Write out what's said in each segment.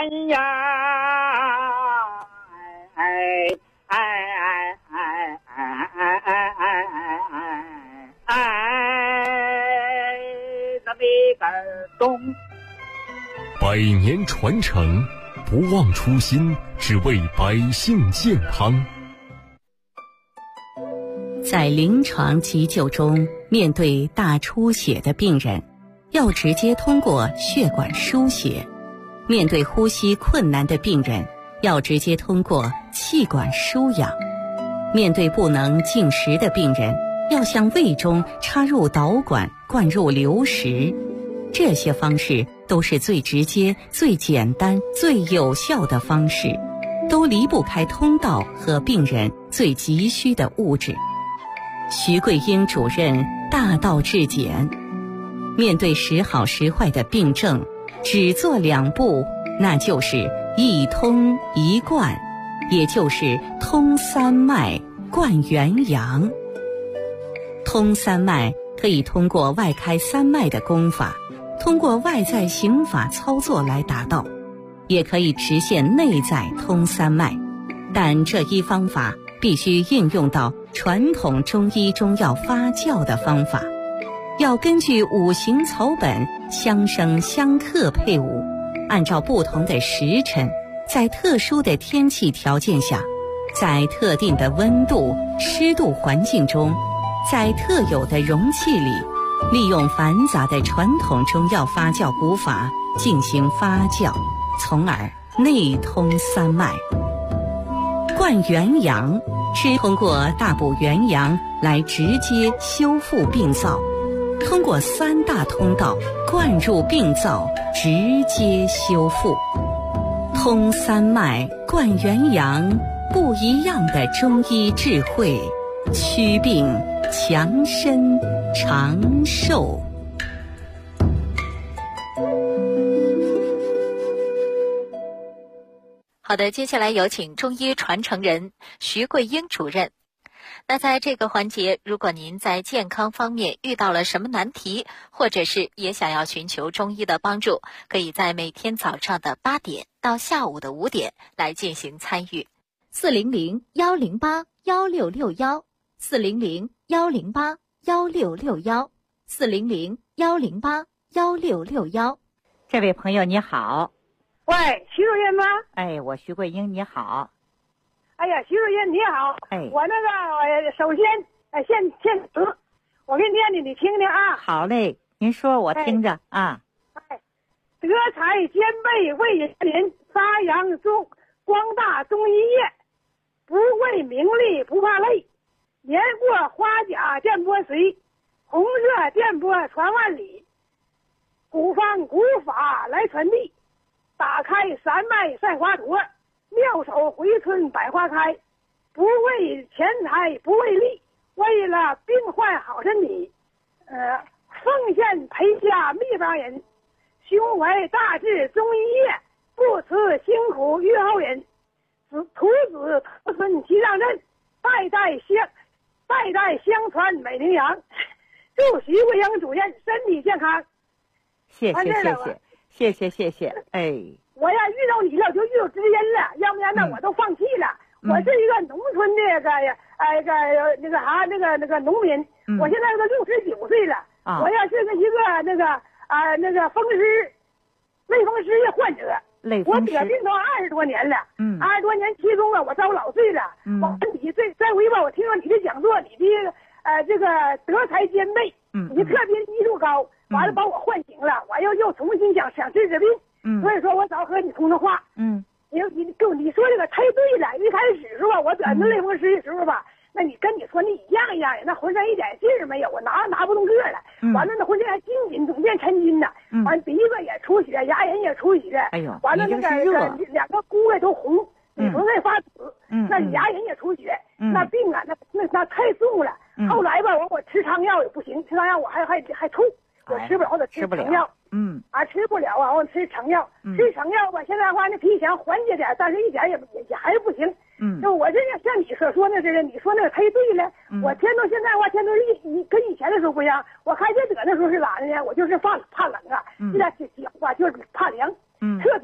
呀，哎哎哎哎哎哎哎哎哎，那没感动。 百年传承，不忘初心，只为百姓健康。 在临床急救中，面对大出血的病人，要直接通过血管输血；面对呼吸困难的病人，要直接通过气管输氧；面对不能进食的病人，要向胃中插入导管灌入流食。这些方式都是最直接、最简单、最有效的方式，都离不开通道和病人最急需的物质。徐桂英主任大道至简，面对时好时坏的病症，只做2步，那就是一通一灌，也就是通三脉灌元阳。通三脉可以通过外开三脉的功法，通过外在刑法操作来达到，也可以实现内在通三脉，但这一方法必须应用到传统中医中药发酵的方法，要根据五行草本相生相克配伍，按照不同的时辰，在特殊的天气条件下，在特定的温度、湿度环境中，在特有的容器里，利用繁杂的传统中药发酵古法进行发酵，从而内通三脉。灌元阳是通过大补元阳来直接修复病灶，通过3大通道灌入病灶，直接修复。通三脉灌元阳，不一样的中医智慧，祛病强身长寿。 好的，接下来有请中医传承人徐桂英主任。那在这个环节，如果您在健康方面遇到了什么难题，或者是也想要寻求中医的帮助，可以在每天早上的8点到下午的5点来进行参与。 400-108-1661，400-108-1661，400-108-1661。这位朋友你好。 喂，徐主任吗？ 哎，我徐桂英你好。 哎呀，徐主任你好。 哎， 我那个首先先我给你念念，你听听啊。 好嘞，您说我听着啊。 德才兼备为人民，发扬光大中医业，不为名利不怕累，年过花甲电波随，红热电波传万里，古方古法来传递，打开三脉赛华佗，妙手回春百花开，不为钱财不为利，为了病患好身体，奉献陪家秘方人，胸怀大志中医业，不辞辛苦于后人，徒子徒孙齐上阵，代代相传美名扬。祝徐桂英主任身体健康。 谢谢。哎， 我要遇到你了就遇到知音了，要不然呢我都放弃了。我是一个农村的那个农民，我现在都69岁了。我要是一个那个类风湿的患者，我得病都20多年了。20多年其中啊，我遭老罪了。我你这回吧，我听说你的讲座，你的这个德才兼备，你特别医术高，完了把我唤醒了，我又重新想治病。所以说我早和你通的话。你说这个太对了。一开始是吧，我得那类风湿的时候吧，那你跟你说那一样的，那浑身一点劲儿没有，我拿不动个了。完了那浑身还紧总变抻筋呢。完鼻子也出血，牙龈也出血。 哎呦， 完了那个2个骨头都红，嘴唇在发紫。那牙龈也出血。那病啊，那太重了。后来吧，我吃汤药也不行，吃汤药我还吐，我吃不了，我得吃成药。吃不了啊，我吃成药。吃成药吧，现在话那皮想缓解点，但是一点也还是不行。就我这个像你所说的这个，你说那个忒对了。我天都现在话天都跟以前的时候不一样。我开这得那时候是哪的呢？我就是怕冷啊，一点脚吧就是怕凉，特别凉。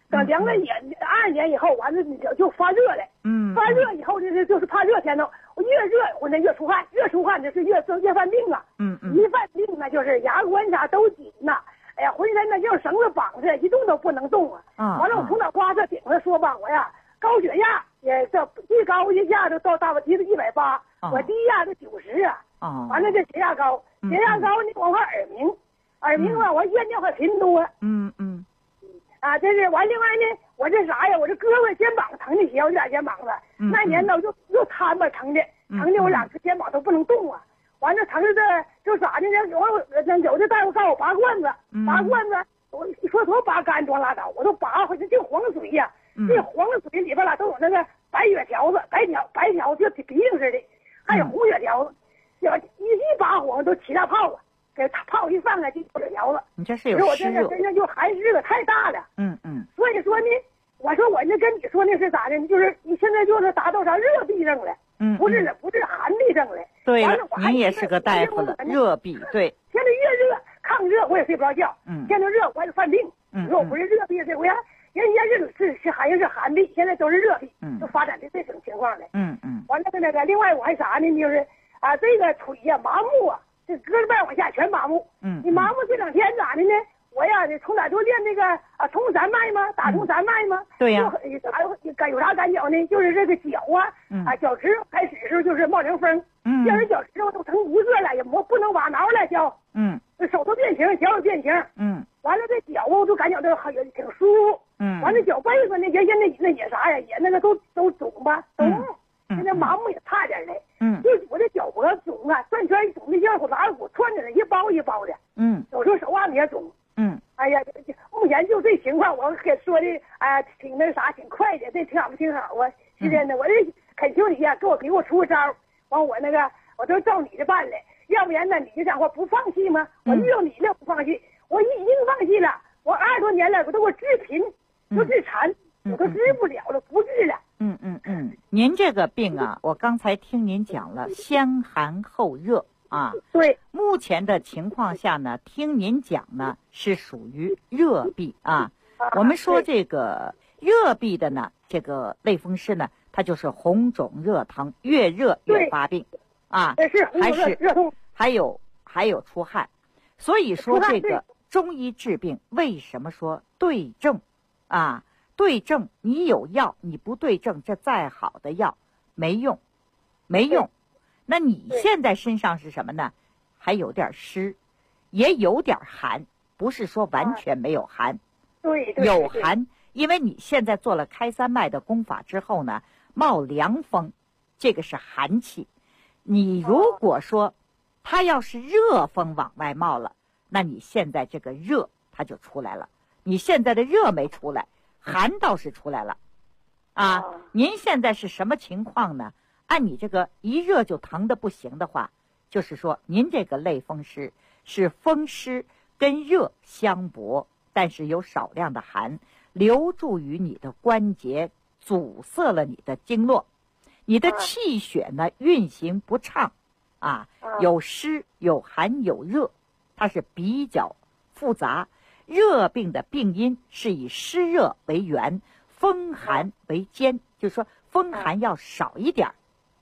等凉了也2年以后，完了就发热了。发热以后就是怕热天呢，我越热我那越出汗，越出汗就是越犯病啊。一犯病呢就是牙关啥都紧呐。哎呀，浑身呢就绳子绑着，一动都不能动啊。完了我从脑瓜子顶上说吧，我呀高血压也这最高一下就到大我提子180，我低压就90啊。完了这血压高，血压高呢我还耳鸣吧，我夜尿还频多。这是完。另外呢，我这啥呀？我这胳膊肩膀疼的小，有点肩膀子。那年呢又瘫吧，疼的我2个肩膀都不能动啊。完了疼的就咋的呢？有的大夫告诉我拔罐子，我说多拔干装拉倒，我都拔回去就黄水呀。这黄水里边都有那个白血条子，白条就鼻涕似的，还有红血条子，一拔火都起大泡啊。给泡一放啊，就有条子。 你这是有湿热， 我这个就寒湿可太大了。所以说呢，我说我那跟你说那是咋的？就是你现在就是达到啥热痹症了，不是寒痹症了。 对了，您也是个大夫了，热痹对。 现在越热抗热我也睡不着觉，现在热我也犯病。你说我不是热痹，这回人家是好像是寒痹，现在都是热痹，就发展的这种情况了。完了那个，另外我还啥呢？就是这个腿呀麻木啊。这胳膊半往下全麻木，你麻木这2天咋的呢？我呀，你从哪就练那个冲三脉吗？打通三脉吗？ 对呀。 有啥感觉呢？就是这个脚脚趾开始的时候就是冒凉风，第二脚趾头都成一个了，也不能挖挠了，脚，手都变形，脚也变形，完了这脚都感觉到也挺舒服，完了脚背子那些那也啥呀，也那个都肿吧，现在麻木也差点了。就我这脚脖子肿啊，转圈肿的像拉骨串着呢，一包一包的。有时候手腕子也肿。哎呀，目前就这情况，我给说的挺那啥，挺快的，这挺好啊。是真的，我这恳求你呀，给我出个招，完我都照你的办了，要不然呢你就讲话不放弃吗？我遇到你了不放弃，我已经放弃了，我20多年了，我都给我治贫，都治残，我都治不了了，不治了。 您这个病啊，我刚才听您讲了，先寒后热啊。 对。 目前的情况下呢，听您讲呢是属于热痹啊。我们说这个热痹的呢，这个类风湿呢，它就是红肿热疼，越热越发病啊。还是热痛，还有出汗。所以说这个中医治病为什么说对症啊？对症，你有药，你不对症，这再好的药没用。那你现在身上是什么呢？还有点湿，也有点寒，不是说完全没有寒。 对， 有寒，因为你现在做了开三脉的功法之后呢，冒凉风，这个是寒气。你如果说它要是热风往外冒了，那你现在这个热它就出来了。你现在的热没出来，寒倒是出来了，您现在是什么情况呢？按你这个一热就疼的不行的话，就是说您这个类风湿是风湿跟热相搏，但是有少量的寒留住于你的关节，阻塞了你的经络，你的气血呢运行不畅有湿有寒有热，它是比较复杂。热病的病因是以湿热为源，风寒为间，就是说风寒要少一点。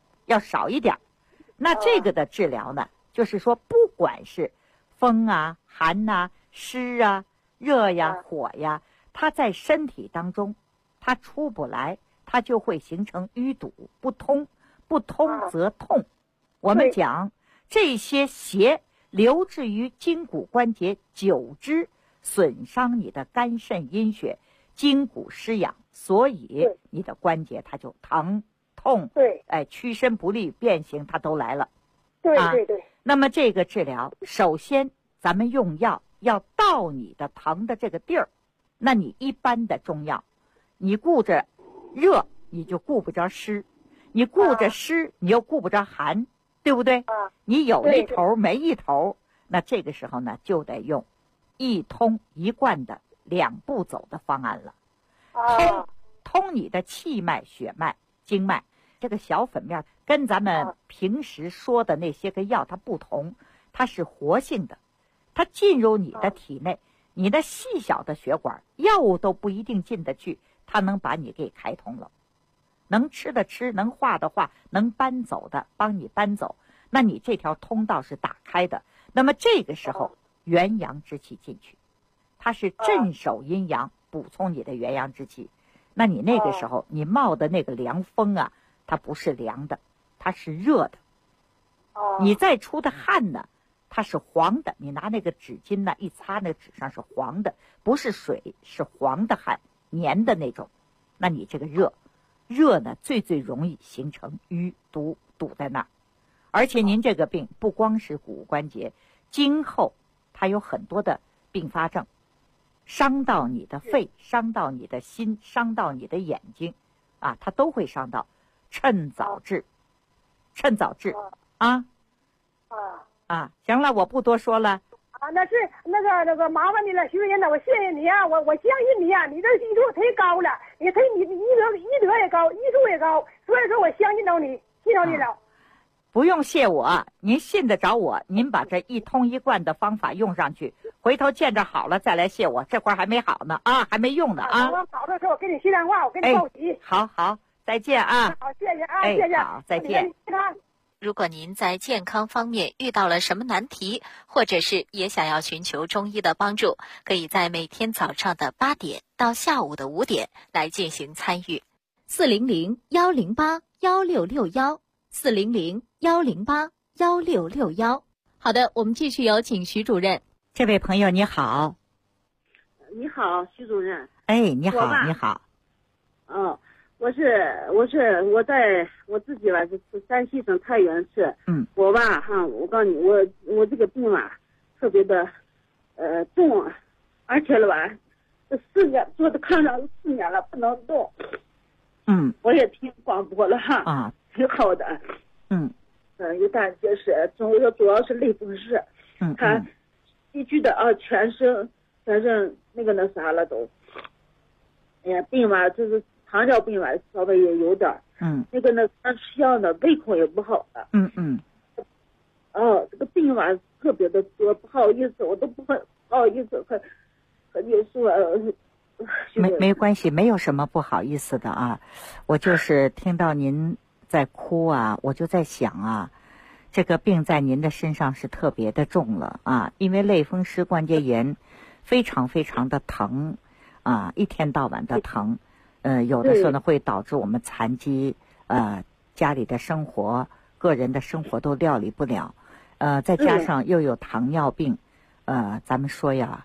那这个的治疗呢，就是说不管是风啊、寒啊、湿啊、热呀、火呀，它在身体当中它出不来，它就会形成淤堵不通则痛。我们讲这些邪留置于筋骨关节久之，损伤你的肝肾阴血，筋骨失养，所以你的关节它就疼痛，屈伸不利变形它都来了。 对。 那么这个治疗，首先咱们用药要到你的疼的这个地儿。那你一般的中药，你顾着热你就顾不着湿，你顾着湿你又顾不着寒，对不对？你有一头没一头，那这个时候呢就得用一通一贯的2步走的方案了。通你的气脉、血脉、经脉。这个小粉面跟咱们平时说的那些个药它不同，它是活性的，它进入你的体内， 你的细小的血管，药物都不一定进得去，它能把你给开通了。能吃的吃，能化的化，能搬走的帮你搬走，那你这条通道是打开的。那么这个时候元阳之气进去，它是镇守阴阳，补充你的元阳之气。那你那个时候你冒的那个凉风啊，它不是凉的，它是热的。你再出的汗呢，它是黄的，你拿那个纸巾呢一擦，那个纸上是黄的，不是水，是黄的汗，黏的那种。那你这个热呢，最容易形成淤堵在那儿。而且您这个病不光是骨关节，今后它有很多的并发症，伤到你的肺，伤到你的心，伤到你的眼睛啊，它都会伤到。趁早治啊！行了，我不多说了。 那个麻烦你了，徐主任呢，我谢谢你啊，我相信你啊，你这技术忒高了，你医德也高，医术也高，所以说我相信到你，信到你了。 不用谢我，您信得着我，您把这一通一贯的方法用上去，回头见着好了再来谢我，这会儿还没好呢啊，还没用呢啊。 我好的时候我跟你说电话，我跟你报喜。 好，再见啊。 好，谢谢啊，谢谢。 好，再见。 如果您在健康方面遇到了什么难题，或者是也想要寻求中医的帮助，可以在每天早上的8点到下午的5点来进行参与。400-108-1661，400-108-1661。好的，我们继续有请徐主任。 这位朋友你好。 你好，徐主任。 你好，你好。 我在我自己吧，是山西省太原市。我吧我告诉你，我这个病吧，特别的重啊，而且了吧，这4年坐在炕上4年了，不能动。我也听广播了挺好的。有胆结石，主要是类风湿。他急剧的全身那啥了都。病吧就是糖尿病吧，稍微也有点。那吃药呢，胃口也不好了。这个病吧特别的多，不好意思，我都不好意思和你说。 没关系，没有什么不好意思的啊。我就是听到您在哭啊，我就在想啊，这个病在您的身上是特别的重了啊，因为类风湿关节炎非常非常的疼啊，一天到晚的疼。有的时候呢会导致我们残疾，家里的生活、个人的生活都料理不了，再加上又有糖尿病，咱们说呀，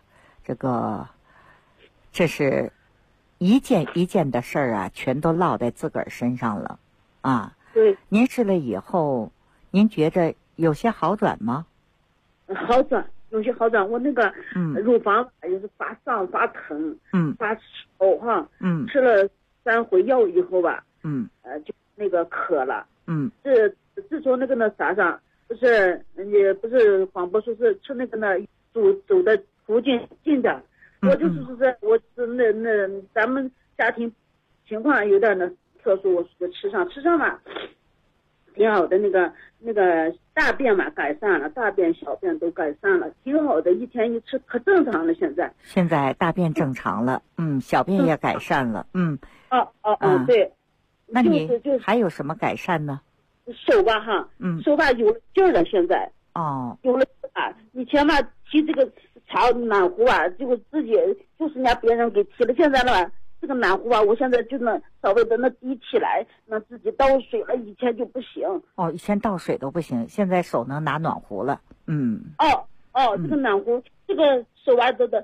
这是一件一件的事儿啊，全都落在自个儿身上了啊。 对， 您试了以后，您觉着有些好转吗？ 好转，有些好转。我那个乳房也是发胀、发疼，发丑吃了3回药以后吧，就那个渴了，自从那个啥上，也不是广播说是吃那个走的途径近点，我就是我咱们家庭情况有点特殊，我说吃上嘛，挺好的，那个大便嘛改善了，大便小便都改善了，挺好的，一天一吃可正常了。现在大便正常了，小便也改善了，对。 那你还有什么改善呢？ 手吧手吧有了劲儿了，现在有了劲儿。以前吧提这个暖壶啊，就自己就是人家别人给提了，现在了这个暖壶啊，我现在就能稍微的提起来，能自己倒水了，以前就不行。 以前倒水都不行，现在手能拿暖壶了。 这个暖壶，这个手啊这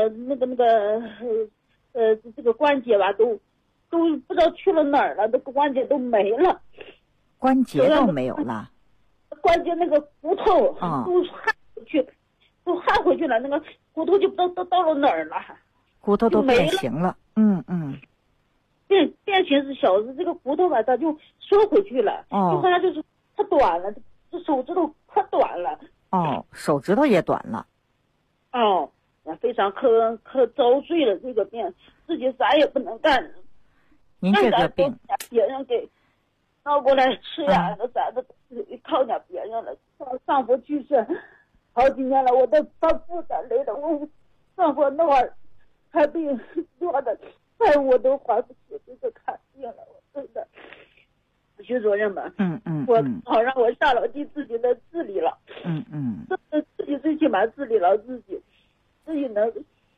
个关节吧都不知道去了哪儿了，这个关节都没了。 关节都没有了。 关节那个骨头都焊回去了，那个骨头就不知道到了哪儿了。 骨头都变形了。 变形是小的，这个骨头吧它就缩回去了。就好像就是它短了，这手指头可短了。 手指头也短了。 非常可遭罪了，这个病自己啥也不能干。 您这个病别人给闹过来吃呀，啥的靠点别人了。丈夫去世好几年了，我都把负担累的，我生活那会看病多的债务都还不起，就是看病了，我真的。徐主任吧，我好让我下楼梯自己的自理了，自己最起码自理了自己能。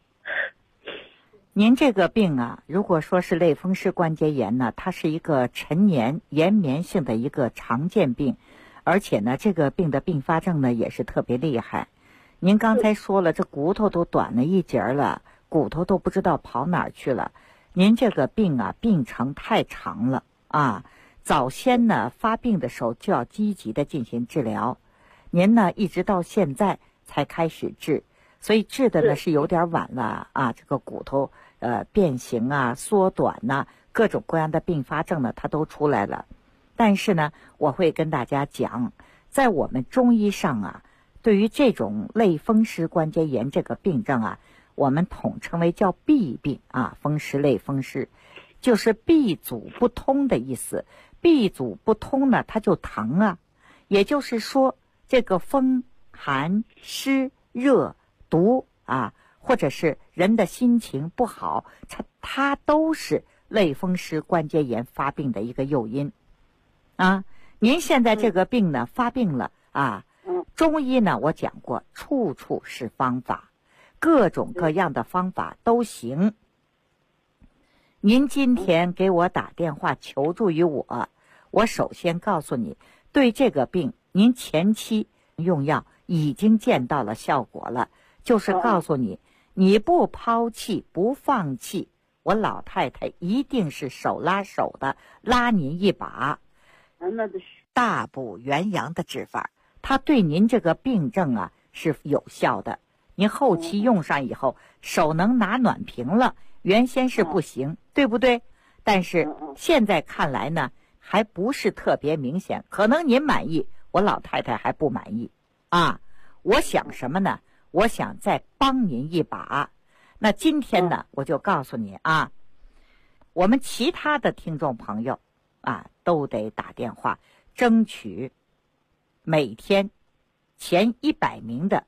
您这个病啊，如果说是类风湿关节炎呢，它是一个陈年延绵性的一个常见病，而且呢，这个病的并发症呢也是特别厉害。您刚才说了，这骨头都短了一截了，骨头都不知道跑哪儿去了。您这个病啊，病程太长了啊。早先呢发病的时候就要积极的进行治疗，您呢一直到现在才开始治，所以治的呢是有点晚了啊。这个骨头变形啊、缩短呐，各种各样的并发症呢它都出来了。但是呢，我会跟大家讲，在我们中医上啊，对于这种类风湿关节炎这个病症啊，我们统称为叫痹病啊，风湿类风湿，就是痹阻不通的意思。痹阻不通呢，它就疼啊。也就是说，这个风、寒、湿、热、毒啊，或者是人的心情不好，它都是类风湿关节炎发病的一个诱因啊。您现在这个病呢发病了啊，中医呢我讲过，处处是方法，各种各样的方法都行。您今天给我打电话求助于我首先告诉你，对这个病您前期用药已经见到了效果了，就是告诉你，你不抛弃不放弃，我老太太一定是手拉手的拉您一把。大补元阳的治法，它对您这个病症啊是有效的。您后期用上以后，手能拿暖瓶了，原先是不行，对不对？但是现在看来呢，还不是特别明显，可能您满意，我老太太还不满意啊。我想什么呢？我想再帮您一把。那今天呢，我就告诉你啊，我们其他的听众朋友啊，都得打电话争取每天前100名的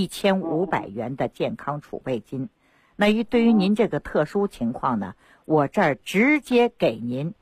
1500元的健康储备金。那对于您这个特殊情况呢，我这儿直接给您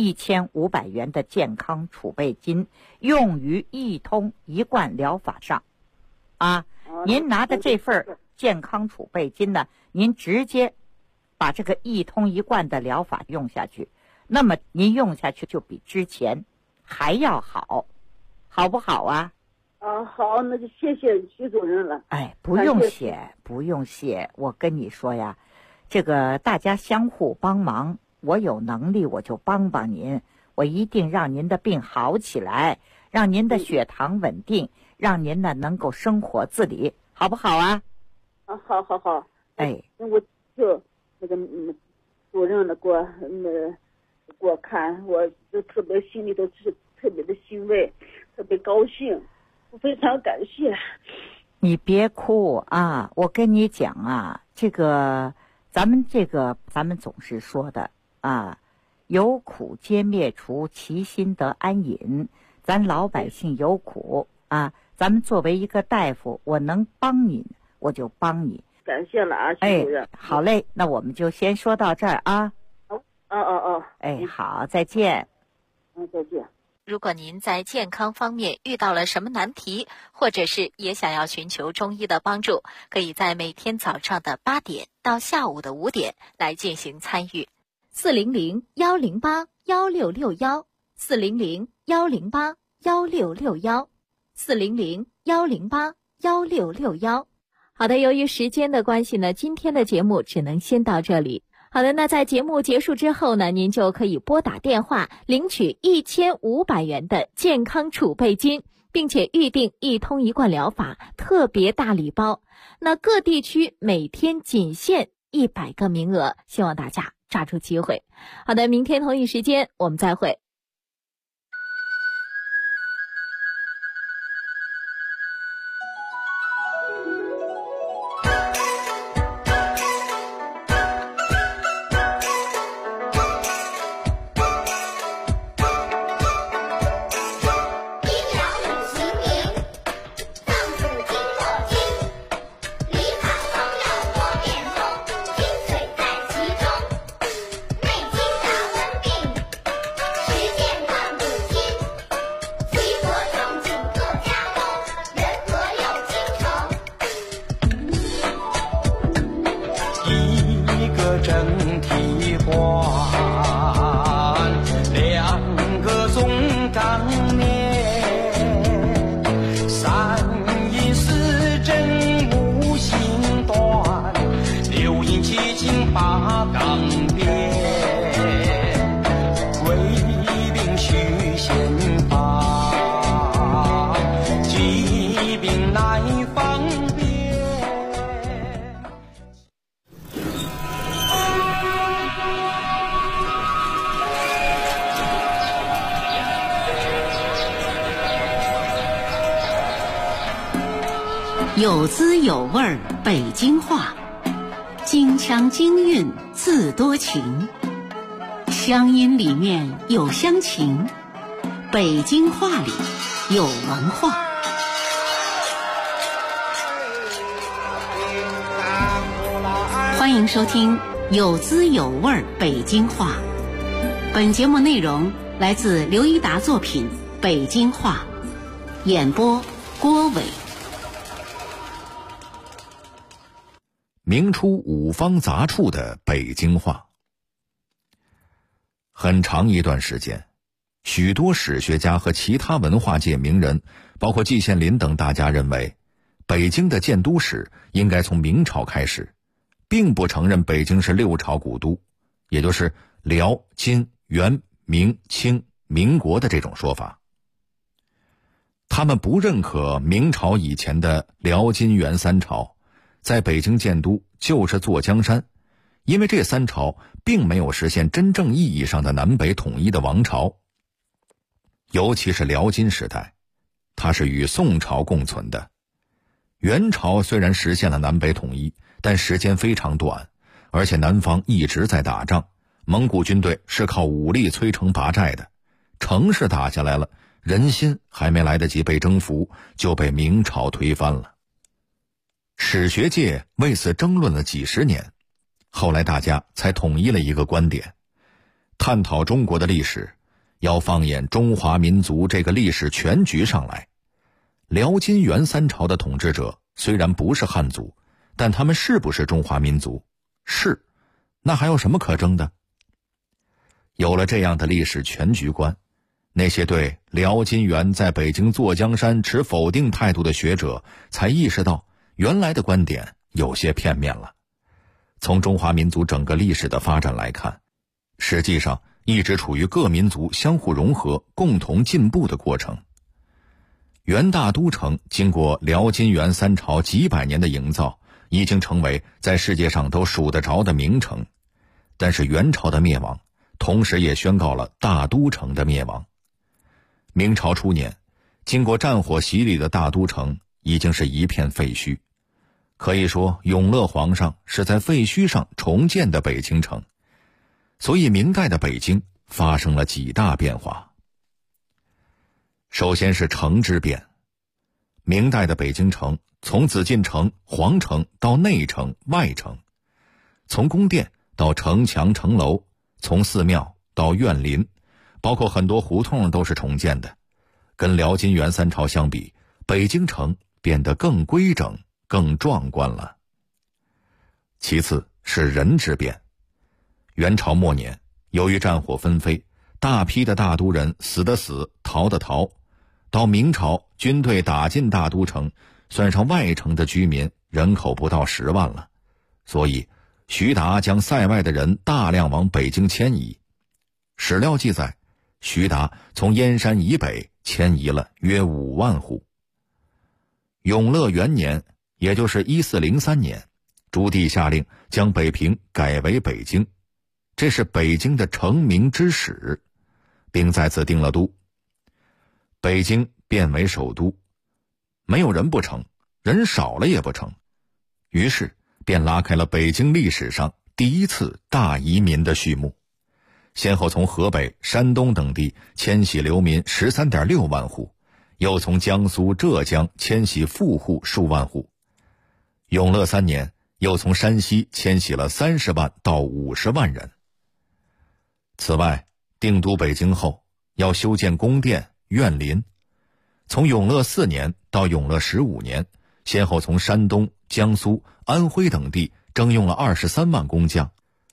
1500元的健康储备金，用于一通一贯疗法上啊。您拿的这份健康储备金呢，您直接把这个一通一贯的疗法用下去，那么您用下去就比之前还要好，好不好啊？ 好，那就谢谢徐主任了。 哎，不用谢，不用谢。我跟你说呀，这个大家相互帮忙，我有能力我就帮帮您，我一定让您的病好起来，让您的血糖稳定，让您呢能够生活自理，好不好啊？ 好。 哎， 我就那个主任了给我看，我就特别心里头是特别的欣慰，特别高兴。我非常感谢。 你别哭啊！我跟你讲啊，咱们总是说的啊，有苦皆灭除，其心得安隐。咱老百姓有苦啊，咱们作为一个大夫，我能帮你，我就帮你。 感谢了啊，徐主任。 好嘞，那我们就先说到这儿啊。 哎， 好，再见。 再见。 如果您在健康方面遇到了什么难题，或者是也想要寻求中医的帮助，可以在每天早上的8点到下午的5点来进行参与。400-108-1661，400-108-1661，400-108-1661。好的，由于时间的关系呢，今天的节目只能先到这里。好的，那在节目结束之后呢，您就可以拨打电话领取1500元的健康储备金，并且预定一通一贯疗法特别大礼包。那各地区每天仅限100个名额，希望大家抓住机会。好的，明天同一时间我们再会。 理法方要我两个总长面，三引四针无心断，六引七进八杠鞭，贵兵须先发，骑兵乃方便。 有滋有味儿北京话，京腔京韵字多情，乡音里面有乡情，北京话里有文化。欢迎收听有滋有味儿北京话。本节目内容来自刘一达作品《北京话》，演播郭伟。 明初五方杂处的北京话。很长一段时间，许多史学家和其他文化界名人，包括季羡林等大家认为，北京的建都史应该从明朝开始，并不承认北京是六朝古都，也就是辽、金、元、明、清、民国的这种说法。他们不认可明朝以前的辽、金、元三朝在北京建都就是坐江山，因为这三朝并没有实现真正意义上的南北统一的王朝。尤其是辽金时代，它是与宋朝共存的。元朝虽然实现了南北统一，但时间非常短，而且南方一直在打仗，蒙古军队是靠武力摧城拔寨的，城市打下来了，人心还没来得及被征服，就被明朝推翻了。史学界为此争论了几十年，后来大家才统一了一个观点：探讨中国的历史，要放眼中华民族这个历史全局上来。辽金元三朝的统治者虽然不是汉族，但他们是不是中华民族？是，那还有什么可争的？有了这样的历史全局观，那些对辽金元在北京坐江山持否定态度的学者才意识到，原来的观点有些片面了。从中华民族整个历史的发展来看，实际上一直处于各民族相互融合、共同进步的过程。元大都城经过辽金元三朝几百年的营造，已经成为在世界上都数得着的名城。但是元朝的灭亡，同时也宣告了大都城的灭亡。明朝初年，经过战火洗礼的大都城已经是一片废墟，可以说永乐皇上是在废墟上重建的北京城。所以明代的北京发生了几大变化。首先是城之变。明代的北京城从紫禁城、皇城到内城、外城，从宫殿到城墙城楼，从寺庙到院林，包括很多胡同都是重建的。跟辽金元三朝相比，北京城变得更规整、更壮观了。其次是人之变。元朝末年，由于战火纷飞，大批的大都人死的死，逃的逃。到明朝，军队打进大都城，算上外城的居民，人口不到10万了。所以徐达将塞外的人大量往北京迁移。史料记载，徐达从燕山以北迁移了约5万户。永乐元年，也就是1403年，朱棣下令将北平改为北京，这是北京的成名之始，并在此定了都。北京变为首都，没有人不成，人少了也不成，于是便拉开了北京历史上第一次大移民的序幕，先后从河北、山东等地迁徙流民 13.6 万户，又从江苏、浙江迁徙富户数万户。永乐3年，又从山西迁徙了30万到50万人。此外，定都北京后，要修建宫殿、院林。从永乐4年到永乐15年，先后从山东、江苏、安徽等地征用了23万工匠。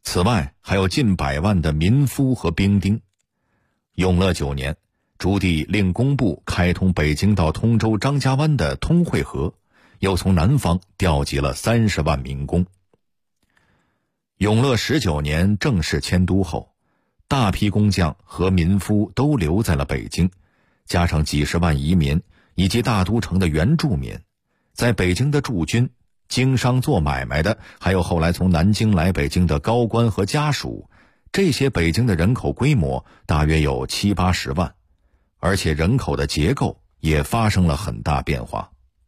此外还有近100万的民夫和兵丁。永乐9年，朱棣令工部开通北京到通州张家湾的通惠河，又从南方调集了30万民工。永乐19年正式迁都后，大批工匠和民夫都留在了北京，加上几十万移民以及大都城的原住民，在北京的驻军、经商做买卖的，还有后来从南京来北京的高官和家属，这些北京的人口规模大约有70、80万，而且人口的结构也发生了很大变化。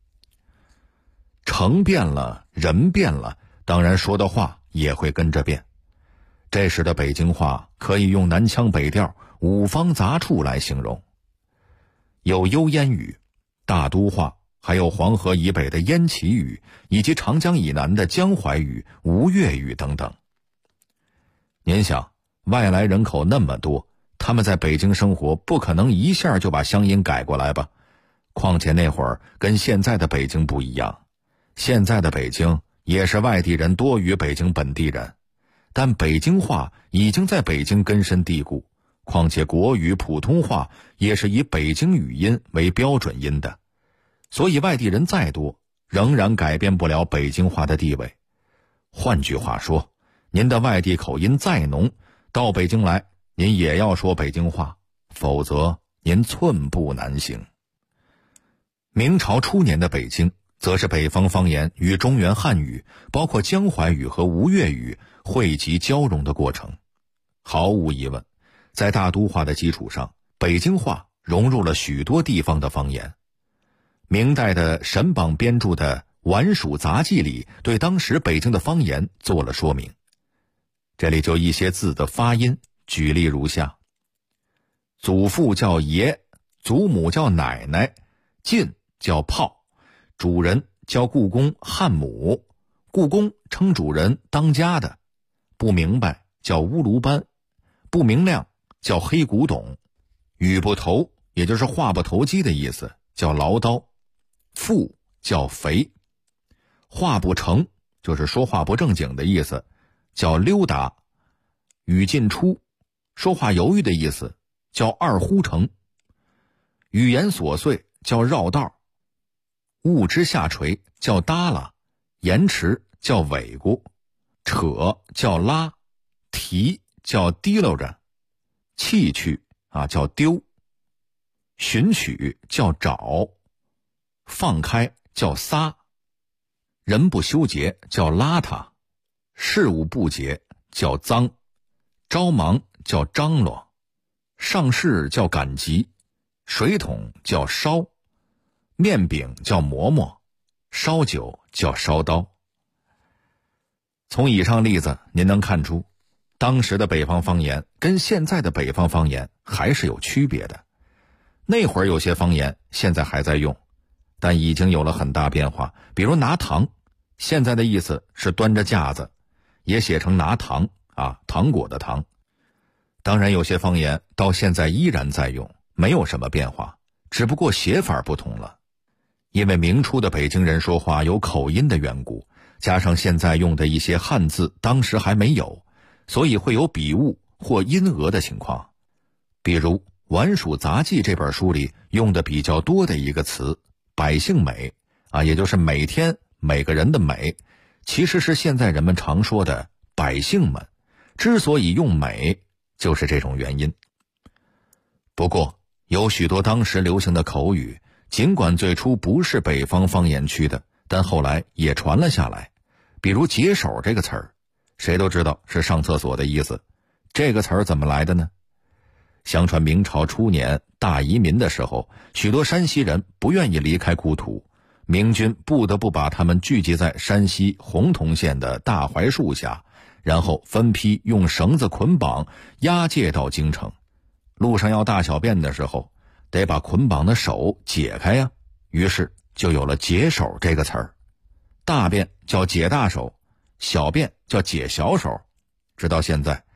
城变了，人变了，当然说的话也会跟着变。这时的北京话可以用南腔北调、五方杂处来形容，有幽燕语、大都话，还有黄河以北的燕齐语，以及长江以南的江淮语、吴越语等等。您想，外来人口那么多，他们在北京生活，不可能一下就把乡音改过来吧？况且那会儿跟现在的北京不一样，现在的北京也是外地人多于北京本地人，但北京话已经在北京根深蒂固，况且国语、普通话也是以北京语音为标准音的，所以外地人再多，仍然改变不了北京话的地位。换句话说，您的外地口音再浓，到北京来您也要说北京话，否则您寸步难行。明朝初年的北京，则是北方方言与中原汉语，包括江淮语和吴越语汇集交融的过程。毫无疑问，在大都话的基础上，北京话融入了许多地方的方言。明代的沈榜编著的《晚蜀杂记》里对当时北京的方言做了说明。这里就一些字的发音，举例如下：祖父叫爷，祖母叫奶奶，进叫炮，主人叫故宫汉母，故宫称主人当家的，不明白叫乌卢班，不明亮叫黑古董，语不投也就是话不投机的意思，叫唠叨，富叫肥，话不成就是说话不正经的意思，叫溜达，语进出说话犹豫的意思，叫二呼成，语言琐碎叫绕道，物之下垂叫耷拉，延迟叫尾咕，扯叫拉，提叫提溜着，弃去叫丢，寻取叫找，放开叫撒，人不修洁叫邋遢，事务不洁叫脏，着忙叫张罗，上事叫赶集，水桶叫烧，面饼叫馍馍，烧酒叫烧刀。从以上例子您能看出，当时的北方方言跟现在的北方方言还是有区别的。那会儿有些方言现在还在用，但已经有了很大变化。比如拿糖，现在的意思是端着架子，也写成拿糖糖果的糖。当然有些方言到现在依然在用，没有什么变化，只不过写法不同了。因为明初的北京人说话有口音的缘故，加上现在用的一些汉字当时还没有，所以会有笔误或音讹的情况。比如《晚蜀杂记》这本书里用的比较多的一个词百姓美也就是每天每个人的美，其实是现在人们常说的百姓们，之所以用美就是这种原因。不过有许多当时流行的口语，尽管最初不是北方方言区的，但后来也传了下来。比如解手这个词儿，谁都知道是上厕所的意思，这个词儿怎么来的呢？相传明朝初年大移民的时候，许多山西人不愿意离开故土，明军不得不把他们聚集在山西洪洞县的大槐树下，然后分批用绳子捆绑押解到京城。路上要大小便的时候，得把捆绑的手解开呀，于是就有了解手这个词儿。大便叫解大手，小便叫解小手，直到现在